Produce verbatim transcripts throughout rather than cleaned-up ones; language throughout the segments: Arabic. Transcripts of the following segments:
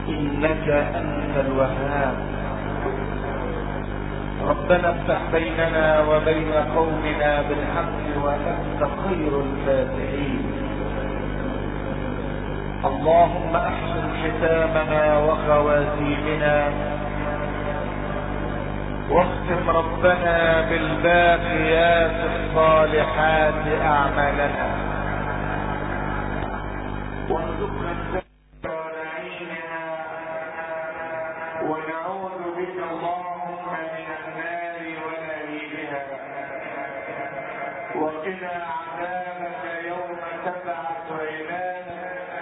إنك أنت الوهاب. ربنا افتح بيننا وبين قومنا بالحق وأنت خير الفاتحين. اللهم احسن ختامنا وخواتيمنا، واختم ربنا بالباقيات الصالحات اعمالنا، وارزقنا الجنة ونعيمها، ونعوذ بك اللهم من النار ونعيمها، وقنا عذابك يوم تبعث عبادك،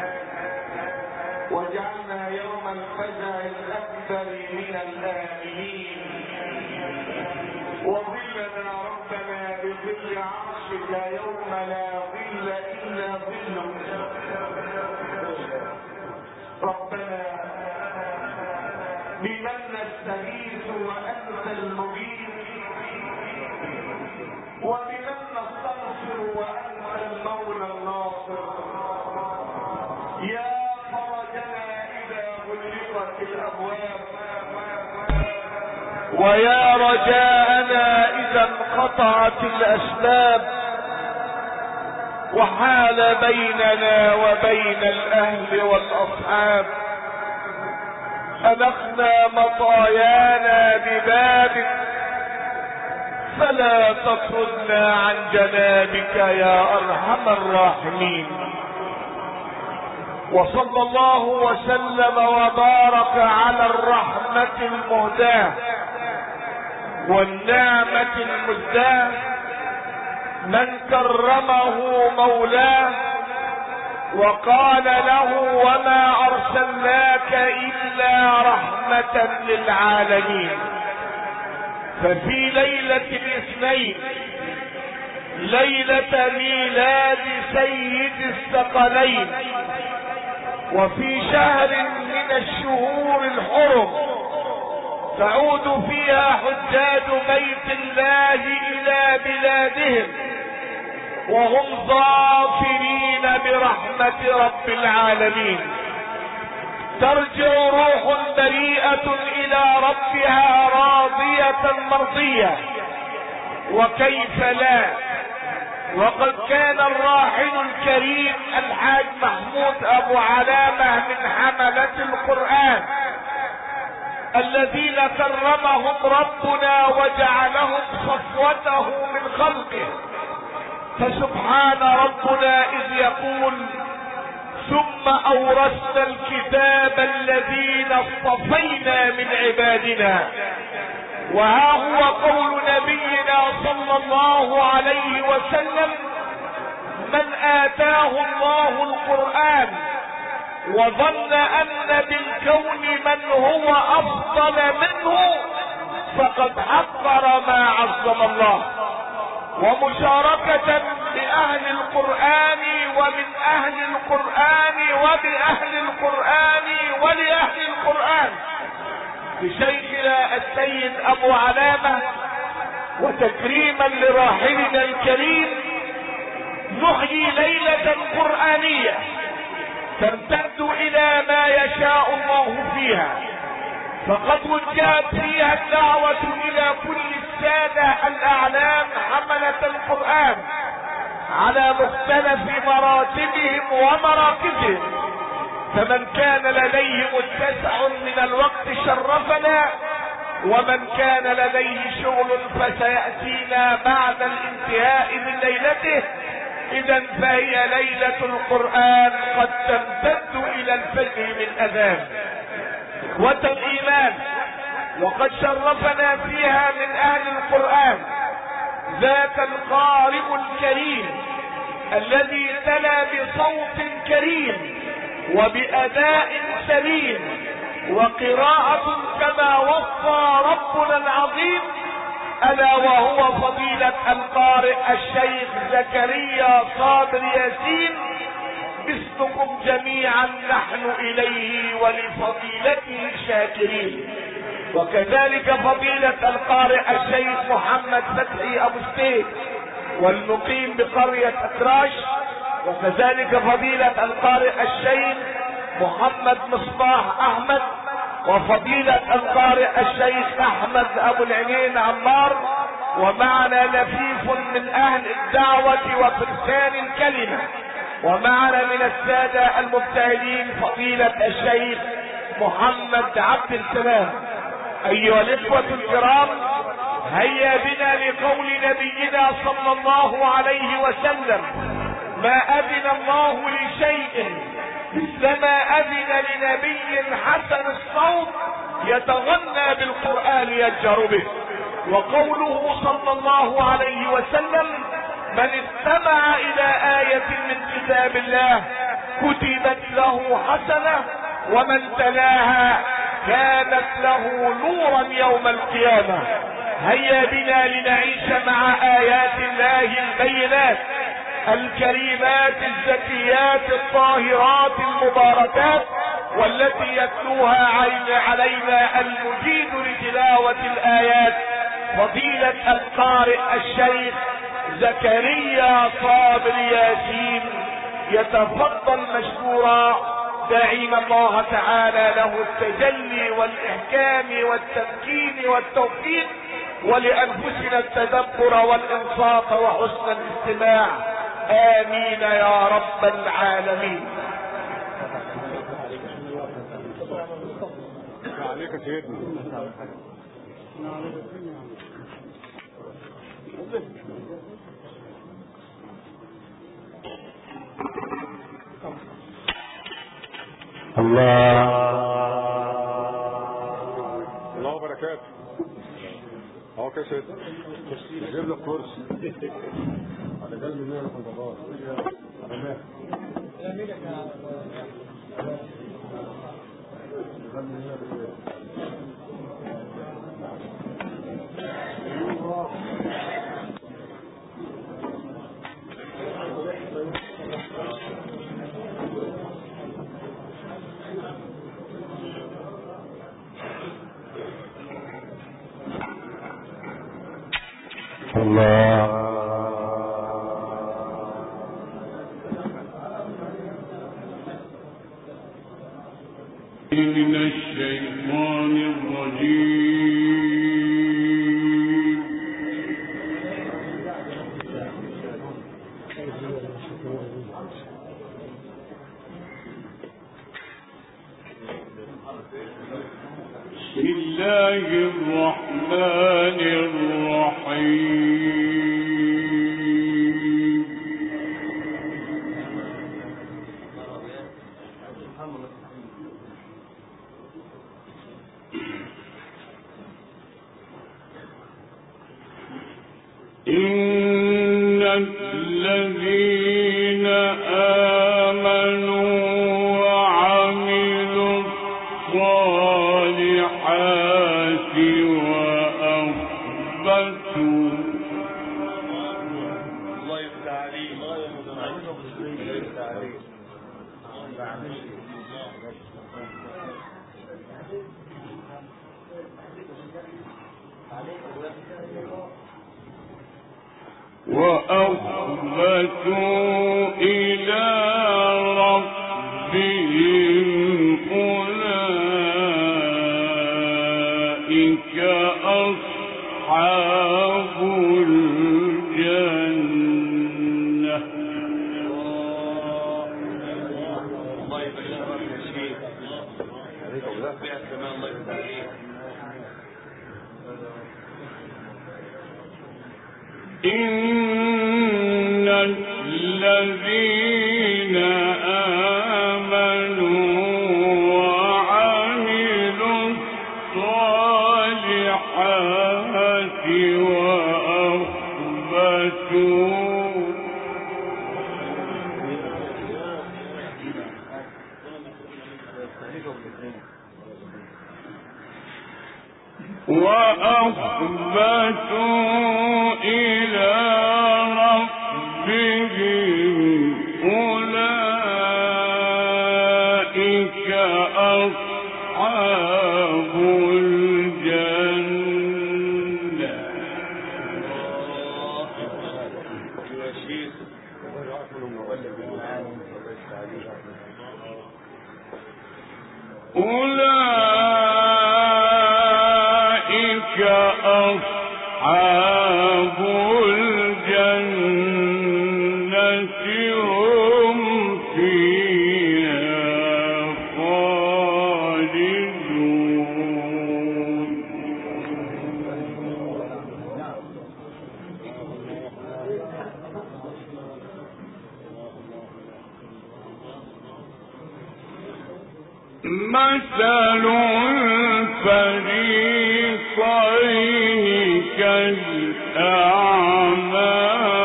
واجعلنا يوم الفزع الاكبر من الامنين، وظلنا ربنا بظل عرشك يوم لا ظل الا ظلك. ربنا بمن نستغيث وانت المجيب، وبمن نستنصر وانت المولى الناصر. يا الابواب، ويا رجاءنا اذا انقطعت الاسباب، وحال بيننا وبين الاهل والاصحاب. ألخنا مطايانا ببابك، فلا تطردنا عن جنابك يا ارحم الراحمين. وصلى الله وسلم وبارك على الرحمة المهداة والنعمة المزداة، من كرمه مولاه وقال له وما ارسلناك الا رحمة للعالمين. ففي ليلة الاثنين، ليلة ميلاد سيد الثقلين، وفي شهر من الشهور الحرم تعود فيها حجاج بيت الله الى بلادهم وهم ظافرين برحمة رب العالمين. ترجع روح بريئة الى ربها راضية مرضية، وكيف لا، وقد كان الراحل الكريم الحاج محمود ابو علامة من حملة القرآن الذين كرمهم ربنا وجعلهم صفوته من خلقه. فسبحان ربنا اذ يقول ثم اورثنا الكتاب الذين اصطفينا من عبادنا. وها هو قول نبينا صلى الله عليه وسلم من اتاه الله القرآن وظن ان بالكون من هو افضل منه فقد حقر ما عظم الله. ومشاركة بأهل القرآن ومن أهل القرآن وبأهل القرآن ولأهل القرآن بشيخنا السيد أبو علامة، وتكريما لراحلنا الكريم نحيي ليلة قرآنية تمتد إلى ما يشاء الله فيها. فقد وجهت فيها الدعوة إلى كل السادة الأعلام حملة القرآن على مختلف مراتبهم ومراكزهم، فمن كان لديه متسع من الوقت شرفنا، ومن كان لديه شغل فسيأتينا بعد الانتهاء من ليلته. إذا فهي ليلة القرآن قد تمتد إلى الفجر من أذان. إخوة الإيمان، وقد شرفنا فيها من أهل القرآن ذاك القارئ الكريم الذي تلا بصوت كريم وبأداء سليم وقراءة كما وصى ربنا العظيم، ألا وهو فضيلة القارئ الشيخ زكريا صابر ياسين. مثلكم جميعا نحن إليه ولفضيلته شاكرين. وكذلك فضيلة القارئ الشيخ محمد فتحي أبو السيد والمقيم بقرية أكراش، وكذلك فضيلة القارئ الشيخ محمد مصباح احمد، وفضيلة القارئ الشيخ احمد ابو العينين عمار، ومعنا لفيف من اهل الدعوة وفرسان الكلمة، ومعنا من السادة المبتهلين فضيلة الشيخ محمد عبد السلام. ايها الاخوة الكرام، هيا بنا لقول نبينا صلى الله عليه وسلم: ما اذن الله لشيء مثلما اذن لنبي حسن الصوت يتغنى بالقرآن يجهر به. وقوله صلى الله عليه وسلم: من استمع الى آية من كتاب الله كتبت له حسنة، ومن تلاها كانت له نورا يوم القيامة. هيا بنا لنعيش مع آيات الله البينات الكريمات الزكيات الطاهرات المباركات، والتي يتلوها علينا المجيد لتلاوة الآيات فضيلة القارئ الشيخ زكريا صابر ياسين. يتفضل مشكورا، داعين الله تعالى له التجلي والإحكام والتمكين والتوفيق، ولأنفسنا التدبر والإنصات وحسن الاستماع. آمين يا رب العالمين. عليك سيدنا. الله الله وبركاته. اهو كده سيدنا جيب لك كرسي على قلب النور الخضراء على مهل الله. من الشيطان الرجيم. بسم الله الرحمن الرحيم. إن الذين آمنوا وعملوا الصالحات وأخبتوا الله يفتح عليك. الله يفتح عليك. وأخبتوا إلى ربهم أولئك أصحاب الجنة. الله يبشرك يا شيخ. الله يفتح عليك. إن الذين آمنوا وعملوا الصالحات وأخبتوا وأخبتوا إلى ربهم أولئك أصحاب الجنة. يا شيخ. أولئك أصحاب الجنة هم فيها خالدون. مثل الفريقين كالأعمى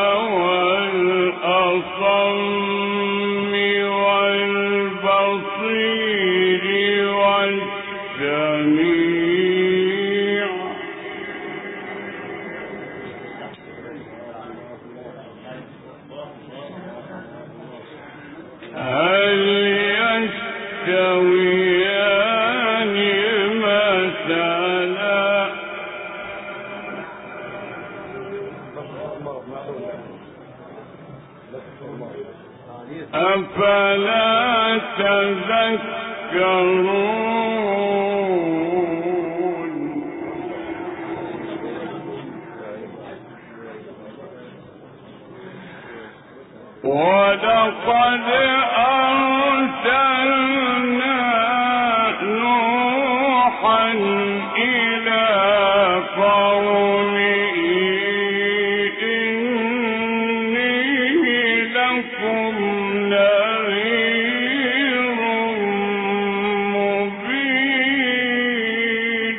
والأصم والبصير والسميع هل يستويان مثلا أفلا تذكرون. ولقد أرسلنا نوحا إلى قومه إني لكم نذير مبين.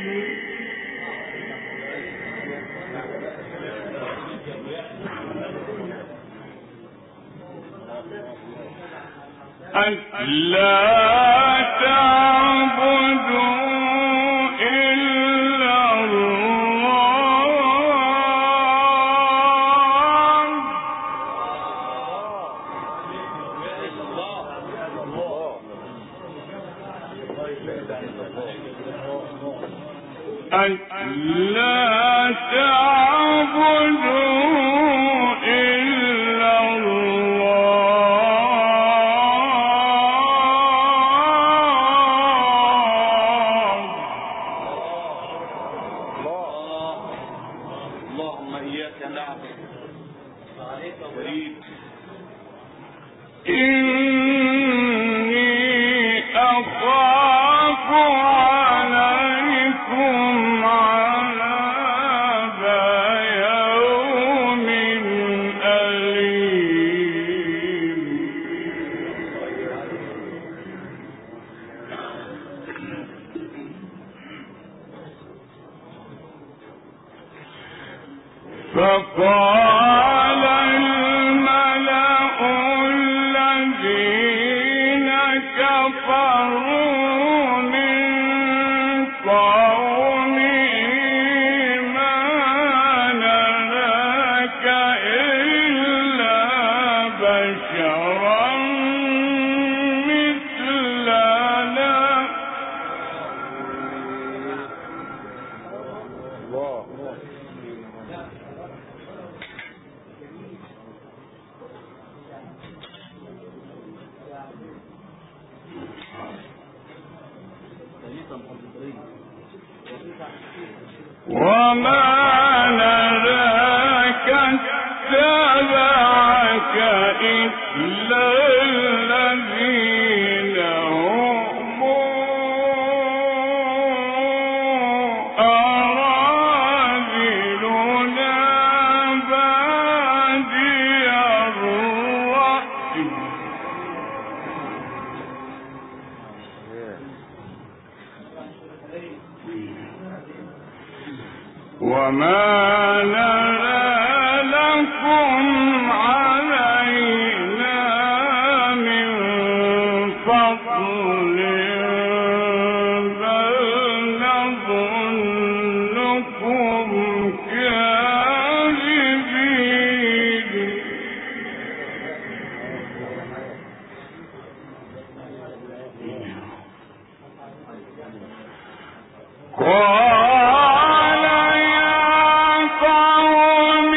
ألا تعبدوا إلا الله ألا تعبدوا إلا اللهم إياك نعبد وعليك نريد. إني أخاف عليكم عذاب يوم أليم. فقال الملأ الذين كفروا من قومه ما نراك إلا بشرا مثلنا. وما نراك اتبعك إلا الذين هم أراذلنا بادي الرأي وما نرى لكم علينا من فضل بل نظنكم كاذبين. قال يا قوم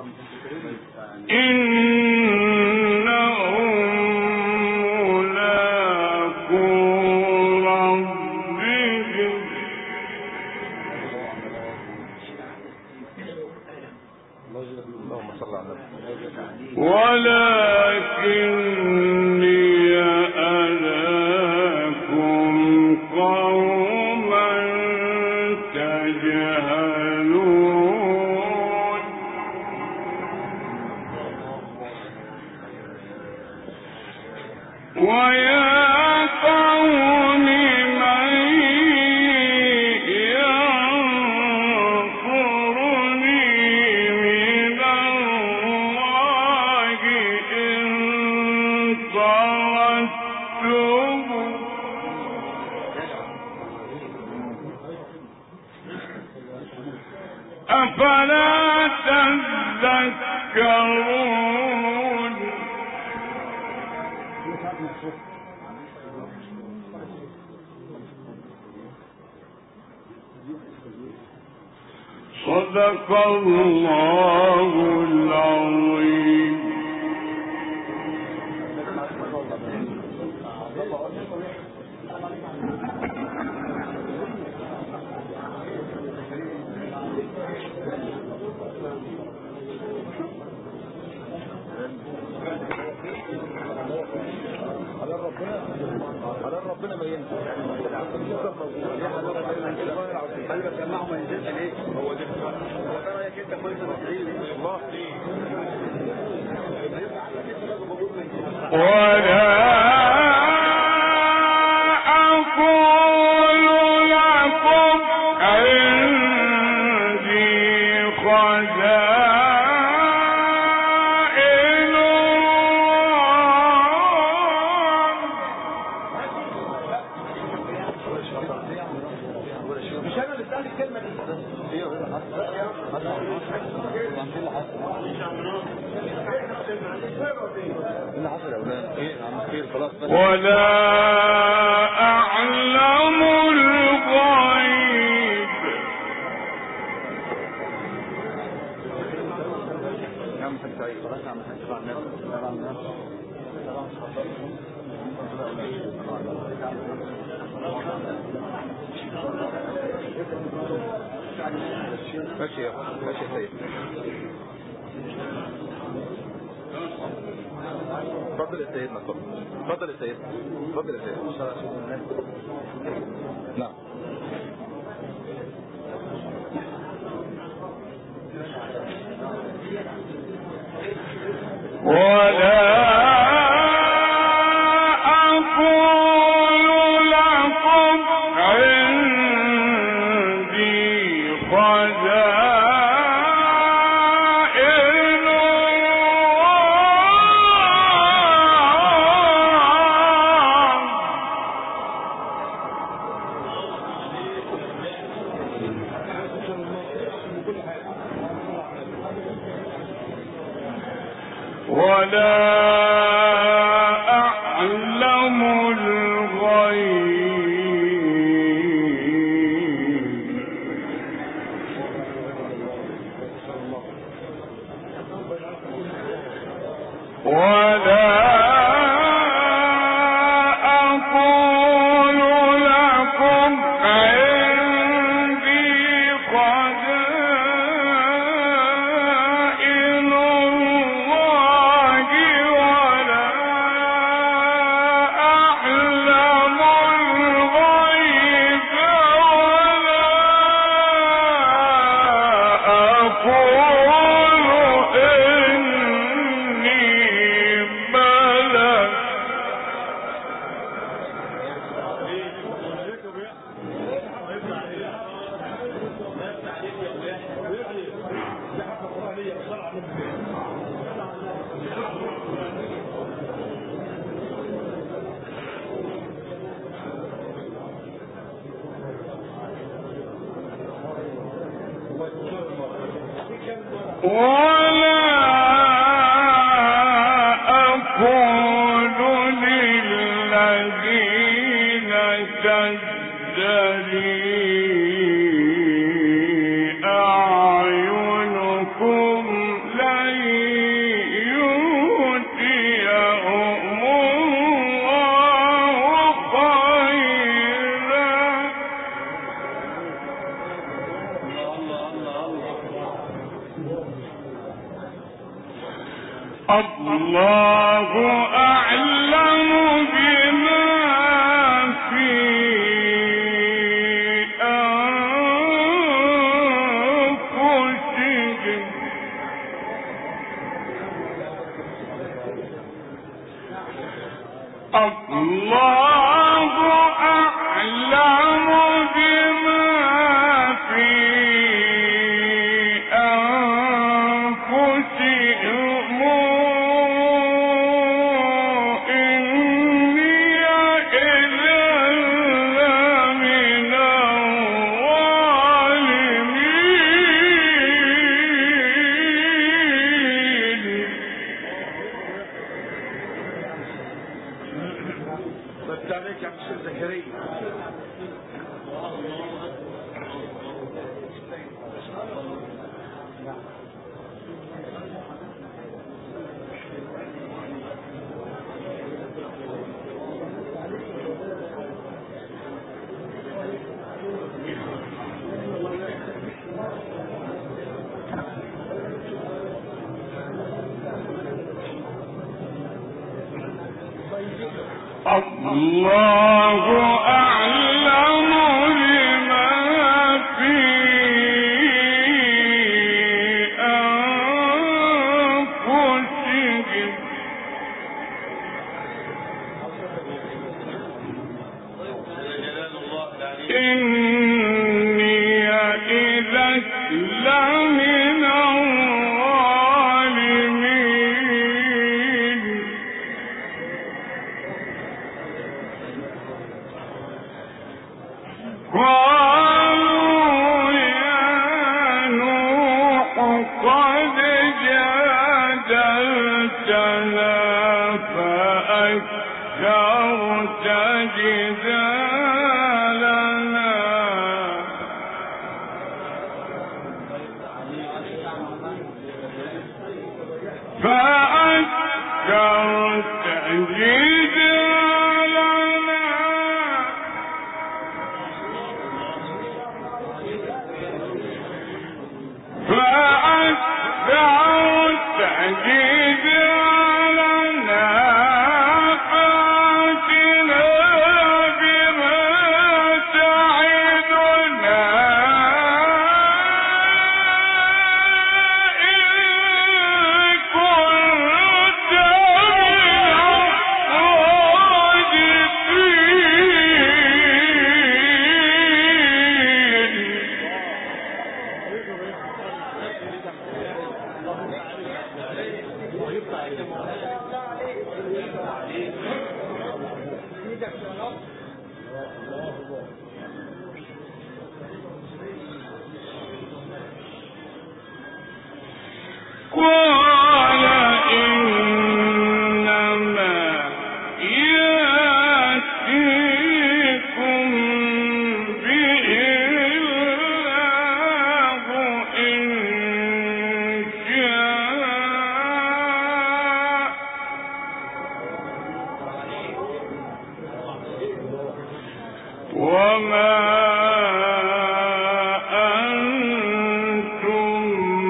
ولكني أراكم قوما تجهلون ويا قوم من ينصرني من الله إن طردتهم أفلا تذكرون صدق الله العظيم. على ربنا ما ينسى خلي بسمعه ما ينزلش ليه هو ده ايه رايك انت كويس الله ولا أقول لكم عندي خزائن مش انا اللي سألت الكلمه دي ولا أعلم الغيب ماشي يا ماشي يا سيد اتفضل يا سيدنا اتفضل يا سيدنا اتفضل يا سيدنا نعم ولا أقول لكم عندي خزائن ولا أعلم الغيب ولا أقول لكم عندي خزائن الله ولا أعلم الغيب ولا أقول إني ملك ولا أقول للذين تزدري أعينكم لن الله أعلم بما في أنفسهم الله أعلم بما في أنفسهم الله أعلم بما في أنفسهم إني إذا لمن الظالمين قالوا يا نوح قد جادلتنا فأكثرت جدالنا فأكثرت جدالنا فأكثرت جدالنا فأتنا بما تعدنا إن كنت قال إنما يأتيكم به الله إن شاء وما أنتم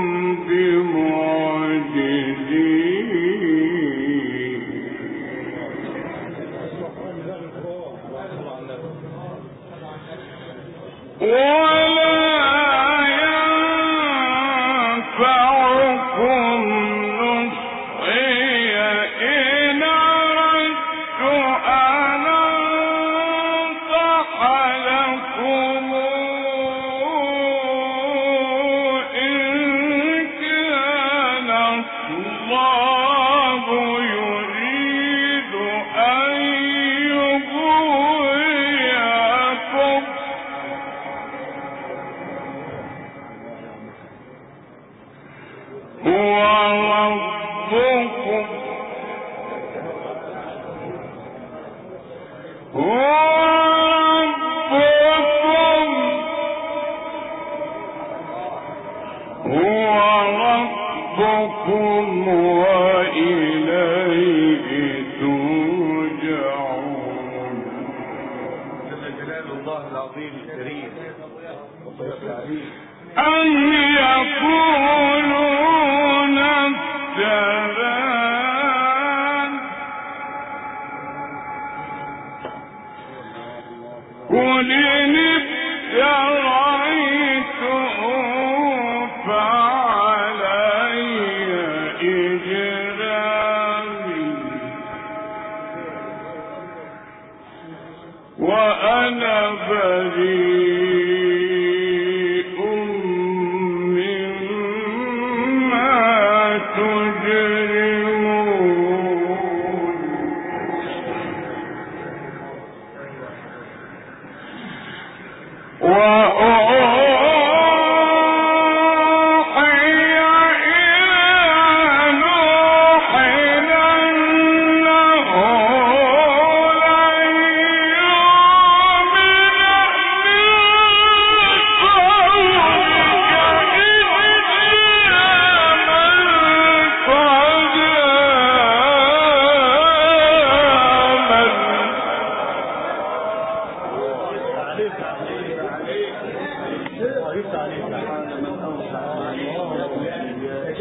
بمعجزين ولا ينفعكم نصحي إن أردت أن أنصح لكم إن كان الله يريد أن يغويكم هو ربكم هو ربكم هو ربكم وإليه ترجعون. جل جلال الله العظيم الكريم. أم يقولون افتراه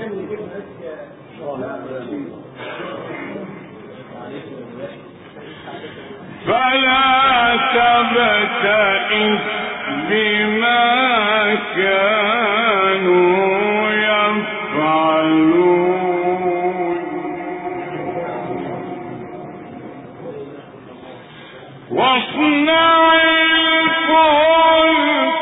فلا تبتئس بما كانوا يفعلون واصنع الفلك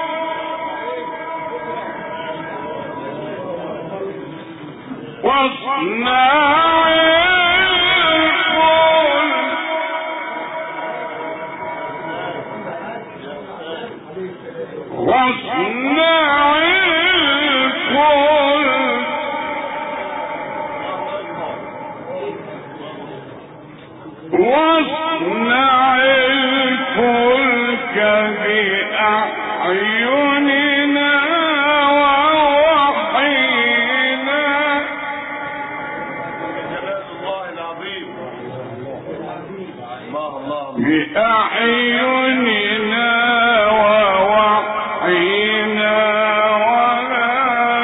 واصنع واصنع الفلك واصنع الفلك بأعيننا ووحينا بأعيننا ووحينا ولا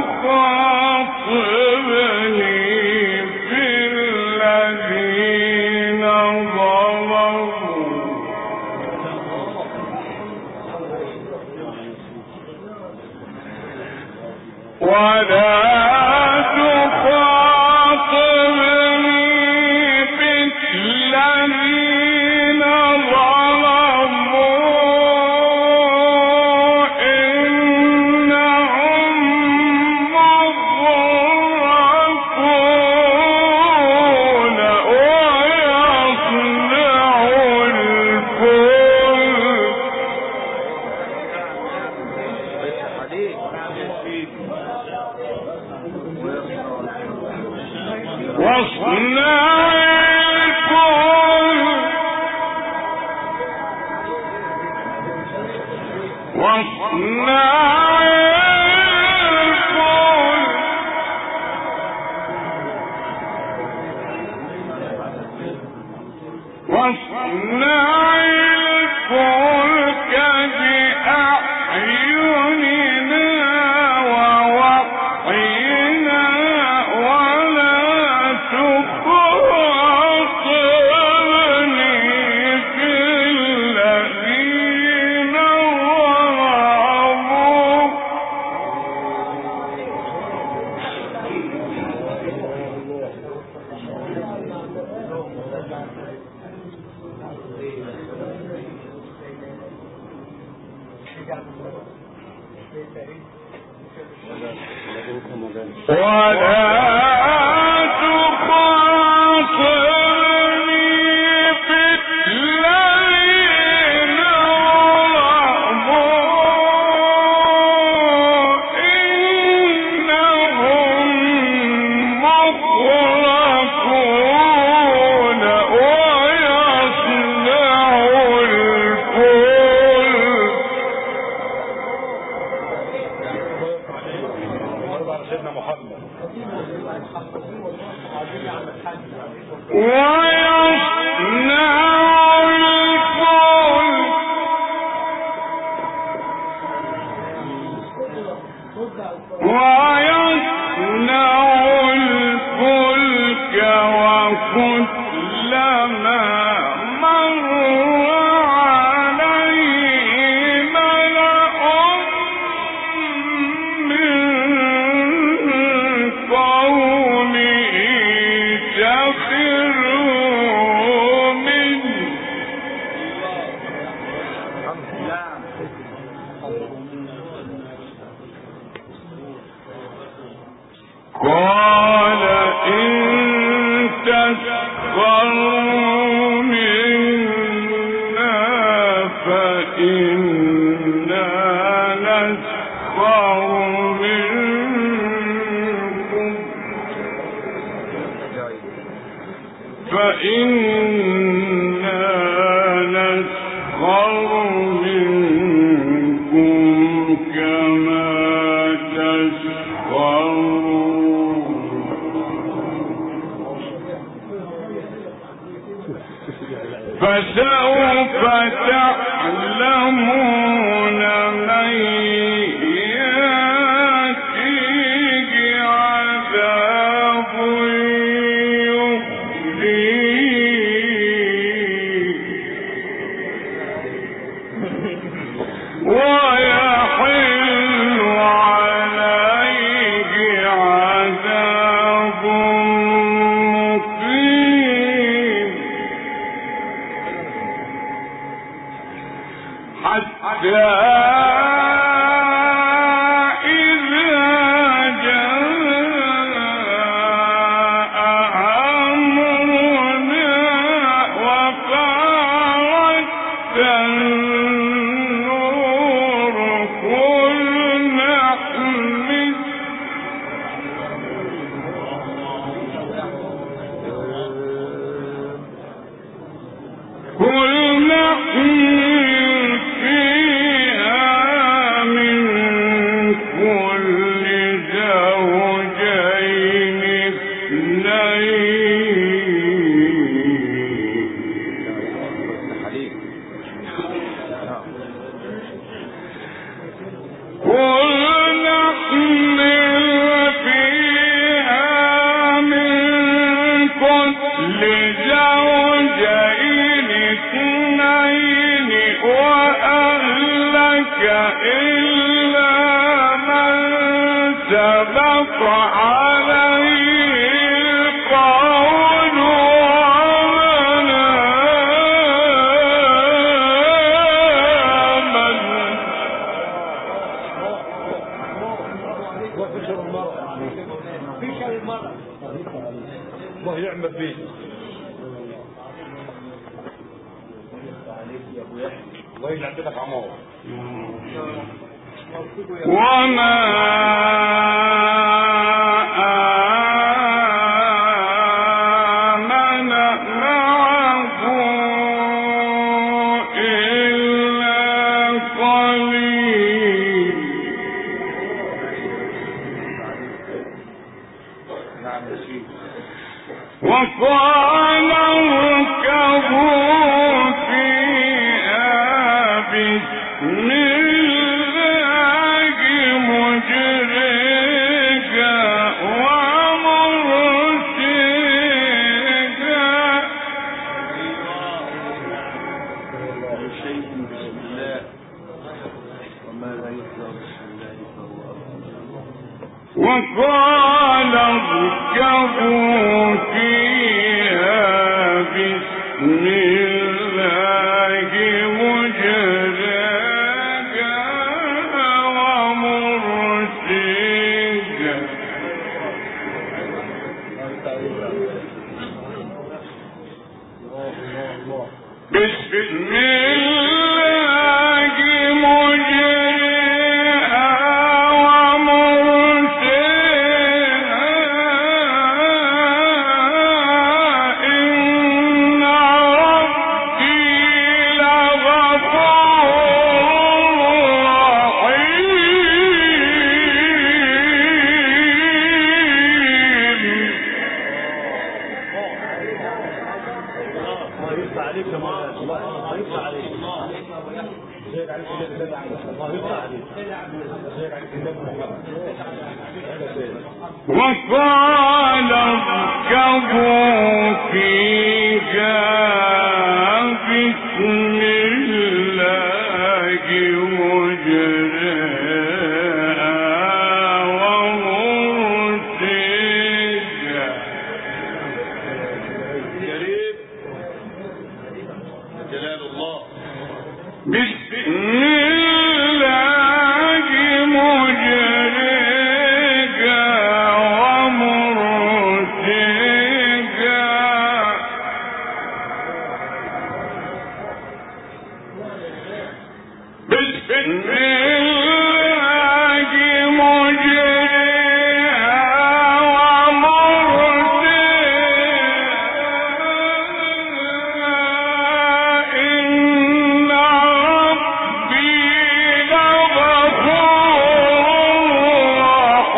تخاطبني في الذين ظلموا ولا فسوف تعلمون من يأتيه الله يعمل بيه. الله يجعل كده عمار. وما وقال اركبوا فيها بسم الله مجريها ومرسيها. شيء بسم الله وما لا يطلع بسم الله فهو وقال اركبوا فيها بسم الله مجريها ومرسيها. بسم الله مجريها ومرسيها إن ربي لغفور رحيم. الله يفتح عليك يا مولانا. الله يفتح عليك. زيد عليك الله يفتح عليك. زيد عليك وقال اركبوا فيها بسم الله مجريها ومرسيها. كريم جلال الله. بسم الله مجريها ومرسيها بسم الله مجريها ومرسيها إن ربي لغفور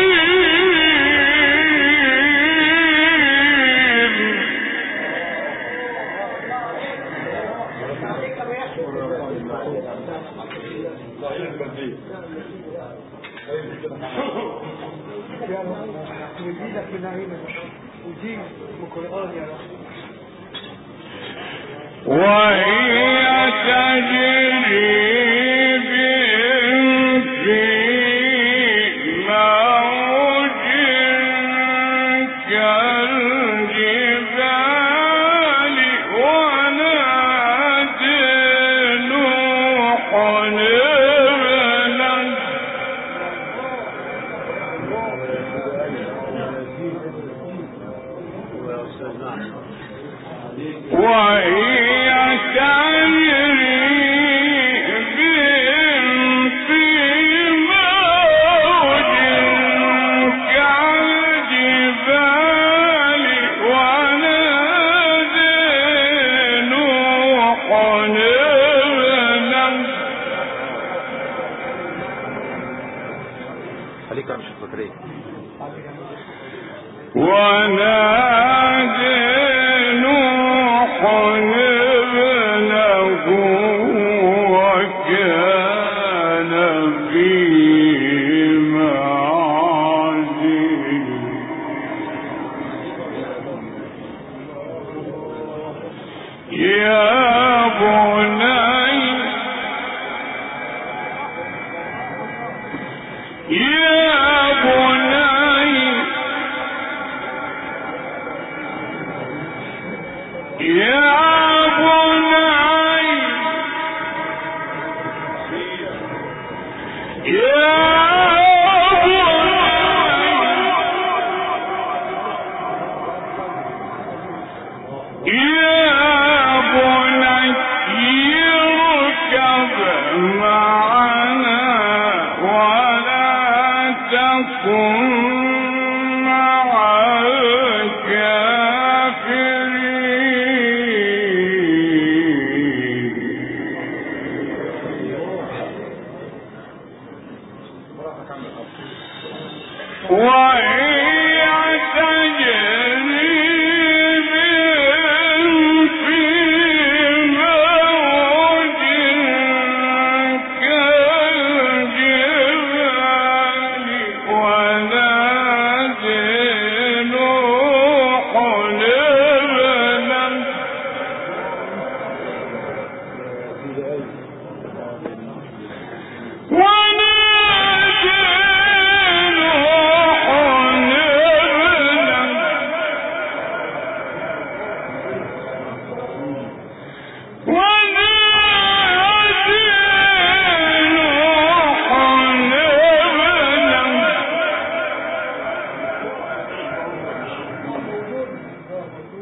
وهي تجري بهم في موج كالجبال ونادى نوح ابنه وهي تجري بهم في موج كالجبال ونادى نوح ابنه خليك يا مش فاكرين. ونادى نوح ابنه وكان في معزل يا بني يا بني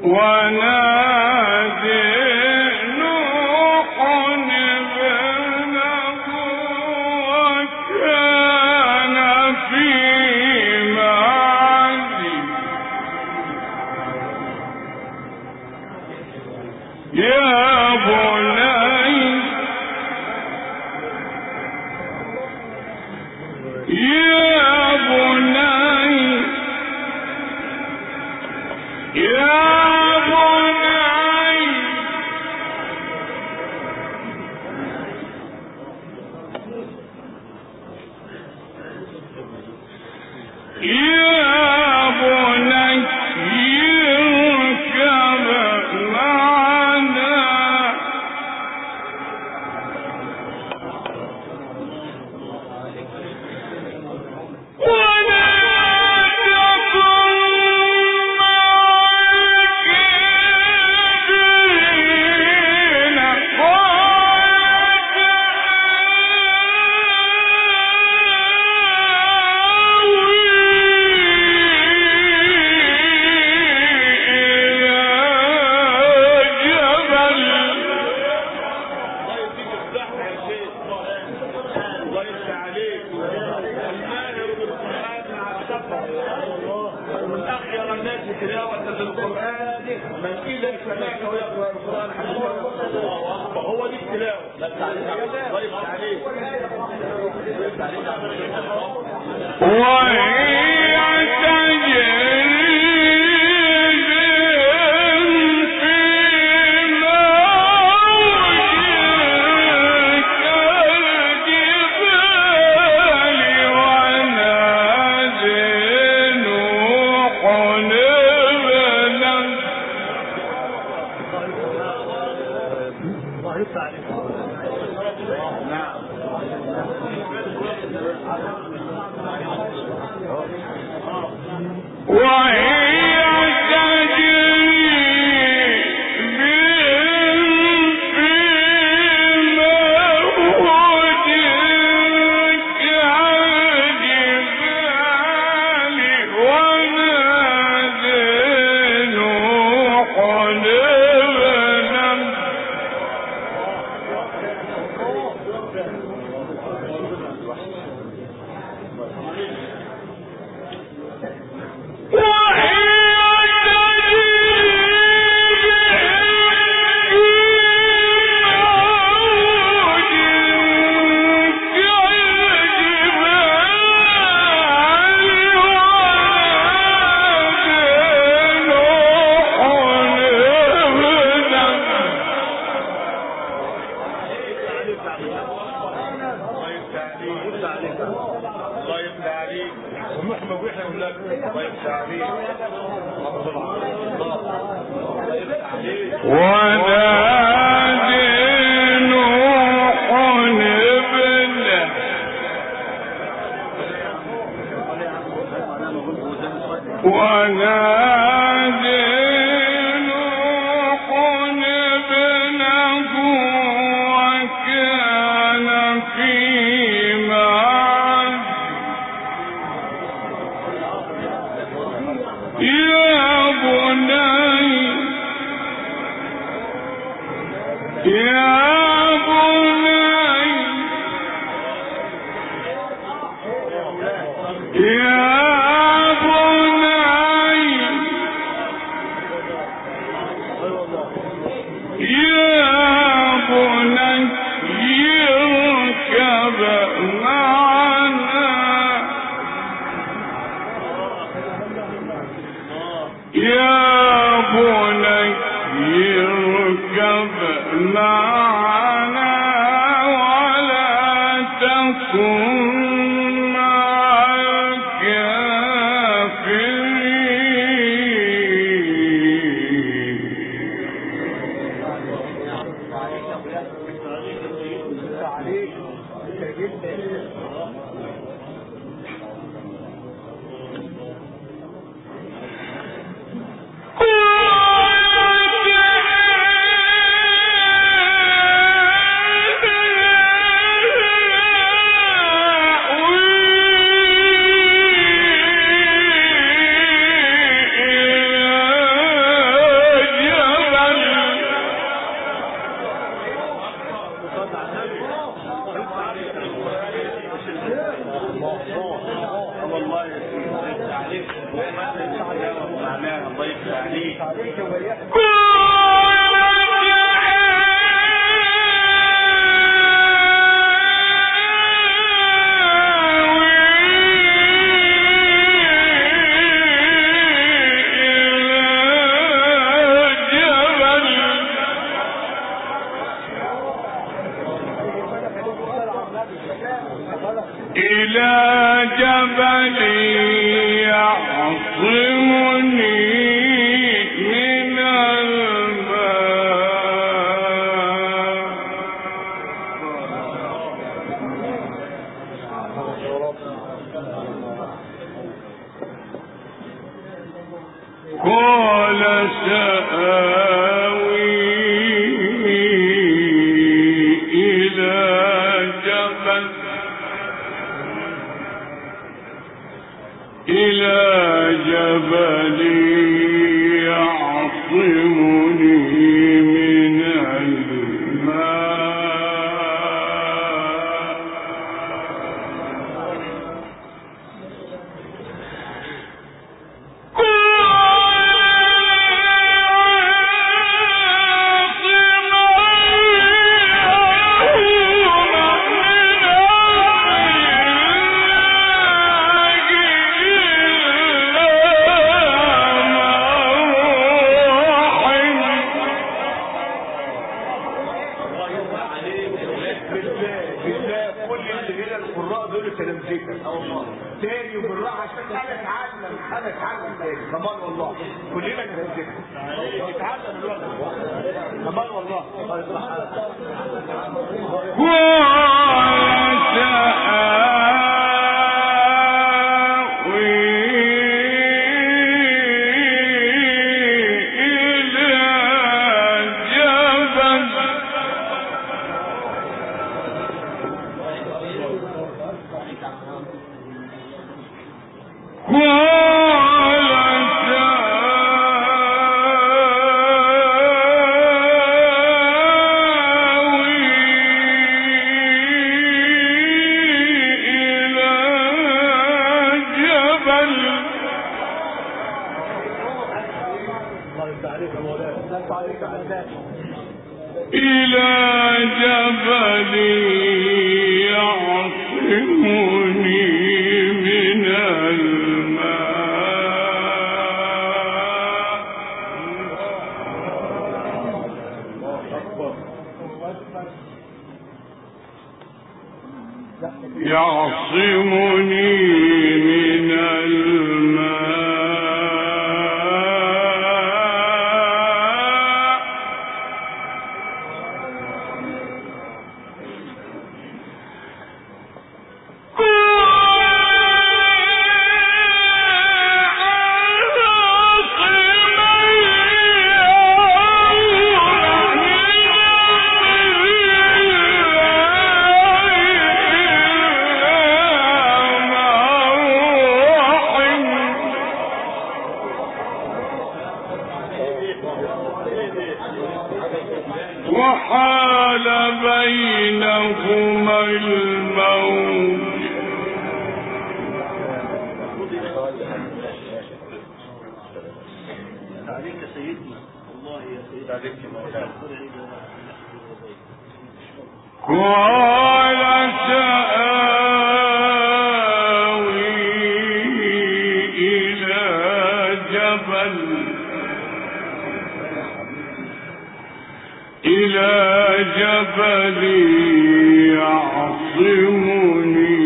Oh الله يفتح عليك. إلى جبل يعصمني من الماء قال سآوي إلى جبل إلى جبل يعصمني من الماء تاني وبالراحه عشان انا اتعلم انا اتعلم تاني كمان والله كلنا نتعلم نتعلم الوقت كمان والله إلى جبل يعصمني من الماء يعصمني من الماء وحال بينهما الموج عليك يا سيدنا الله يا سيدنا عليك قال سآوي إلى جبل إلى جبل يعصمني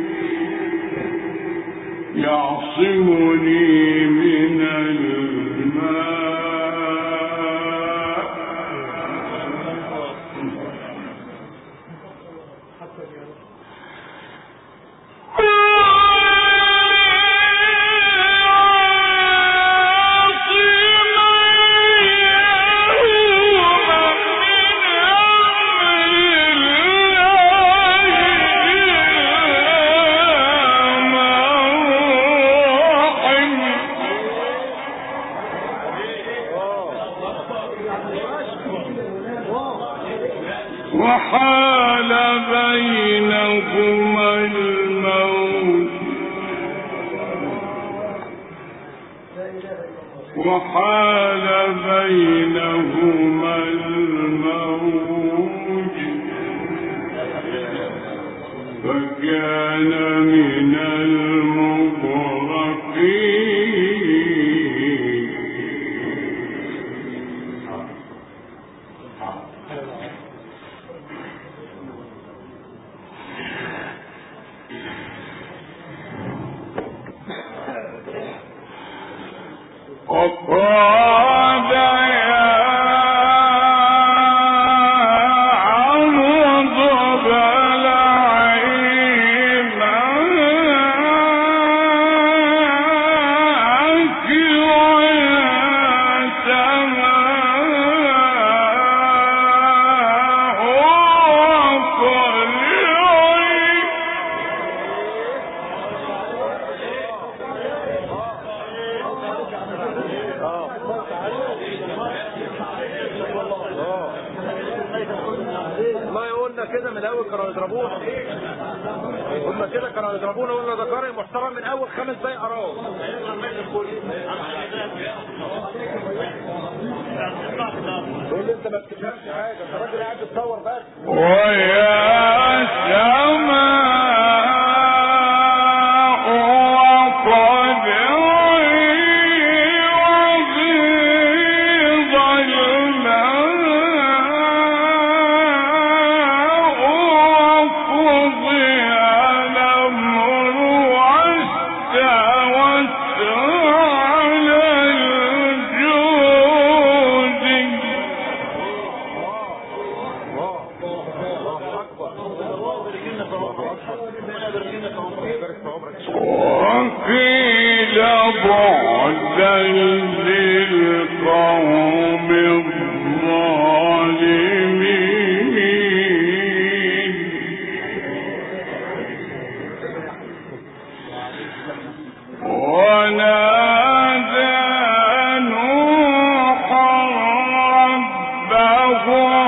يعصمني من الماء وحال بينهما الموج وحال بينهما الموج فكان من المغرقين. وقال يا عرض بلعي معك ويا سماء وقلعي. والله قلنا كده من الاول كانوا يضربونا، قلنا كده كانوا يضربونا، قلنا ده قارئ محترم من اول خمس دقايق قراه. يقول لي انت ما بتفهمش حاجه، انت راجل قاعد بتصور بس. ويا سماء وقيل بعدا للقوم الظالمين. ونادى نوح ربه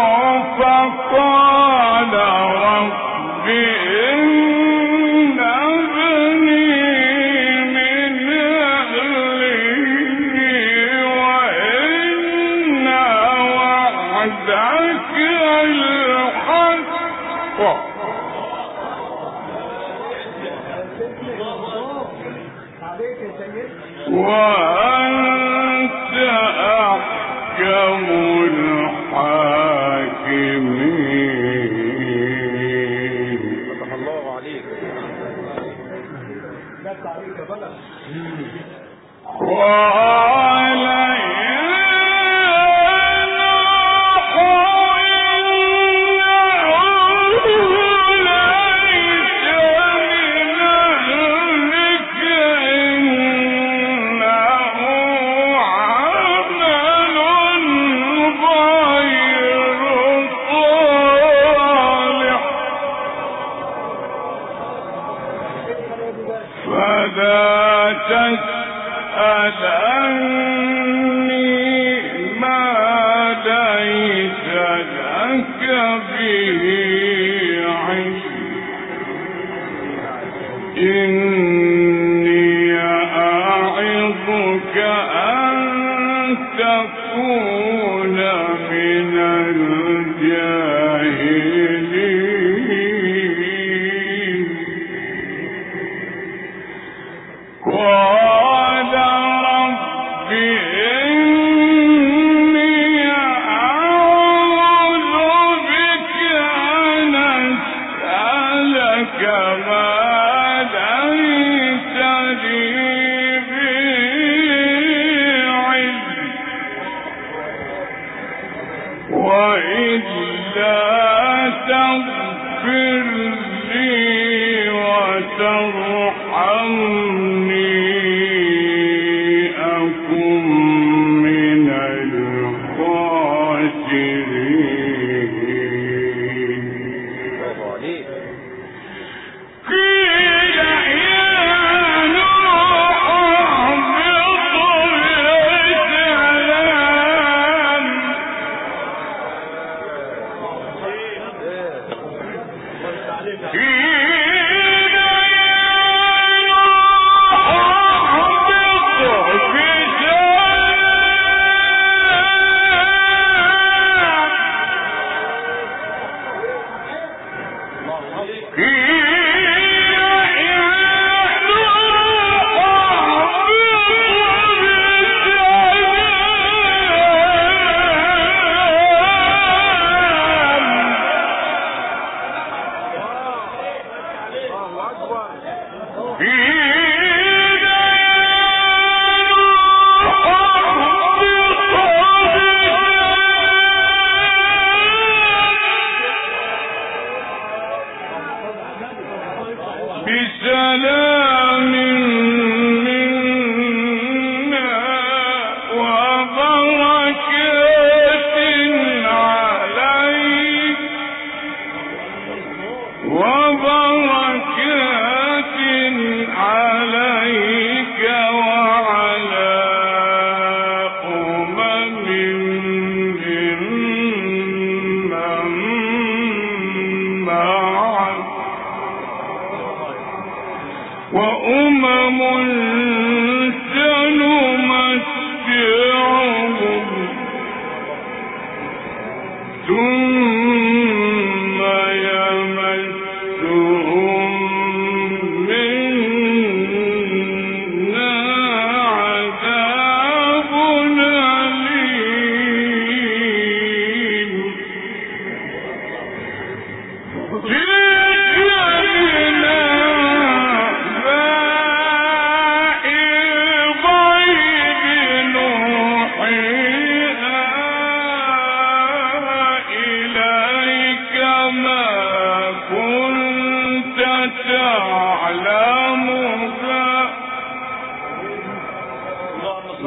فقال رب إن ابني من أهلي وإن وعدك الحق وأنت أحكم الحاكمين. فتح الله عليك. جت عليك يا بلد. قال فلا تسأل عني ما ليس لك به علم إني أعظك أن تكون من الجاهلين. قال رب إني أعوذ بك أن أسألك ما ليس لي به علم وإني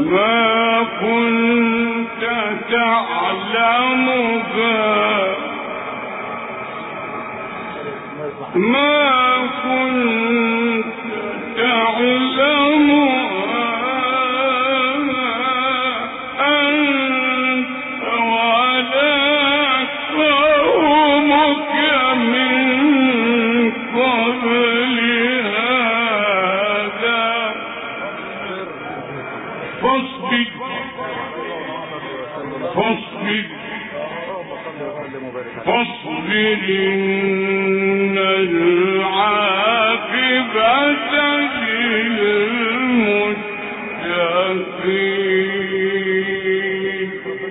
ما كنت تعلمها ما كنت تعلمها أنت ولا قومك من قبل هذا فاصبر فاصبر فاصبر إن العاقبة للمتقين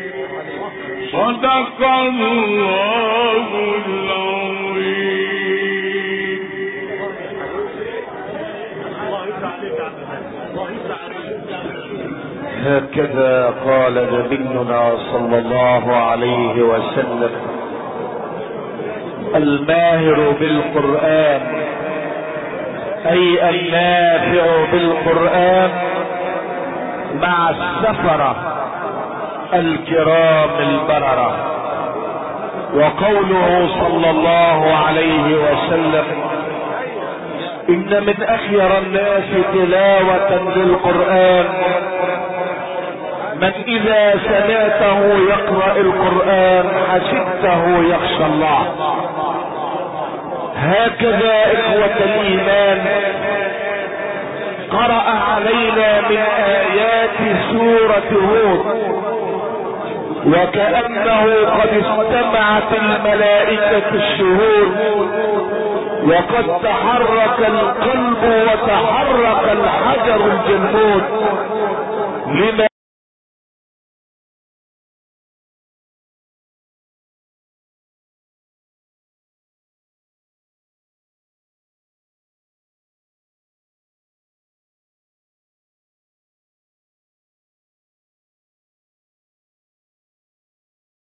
صدق الله العظيم. هكذا قال نبينا صلى الله عليه وسلم: الماهر بالقرآن أي النافع بالقرآن مع السفرة الكرام البررة. وقوله صلى الله عليه وسلم: إن من أخير الناس تلاوة للقرآن من إذا سمعته يقرأ القرآن حسبته يخشى الله. هكذا إخوة الإيمان قرأ علينا من آيات سورة هود، وكأنه قد استمعت الملائكة الشهود، وقد تحرك القلب وتحرك الحجر الجمود لما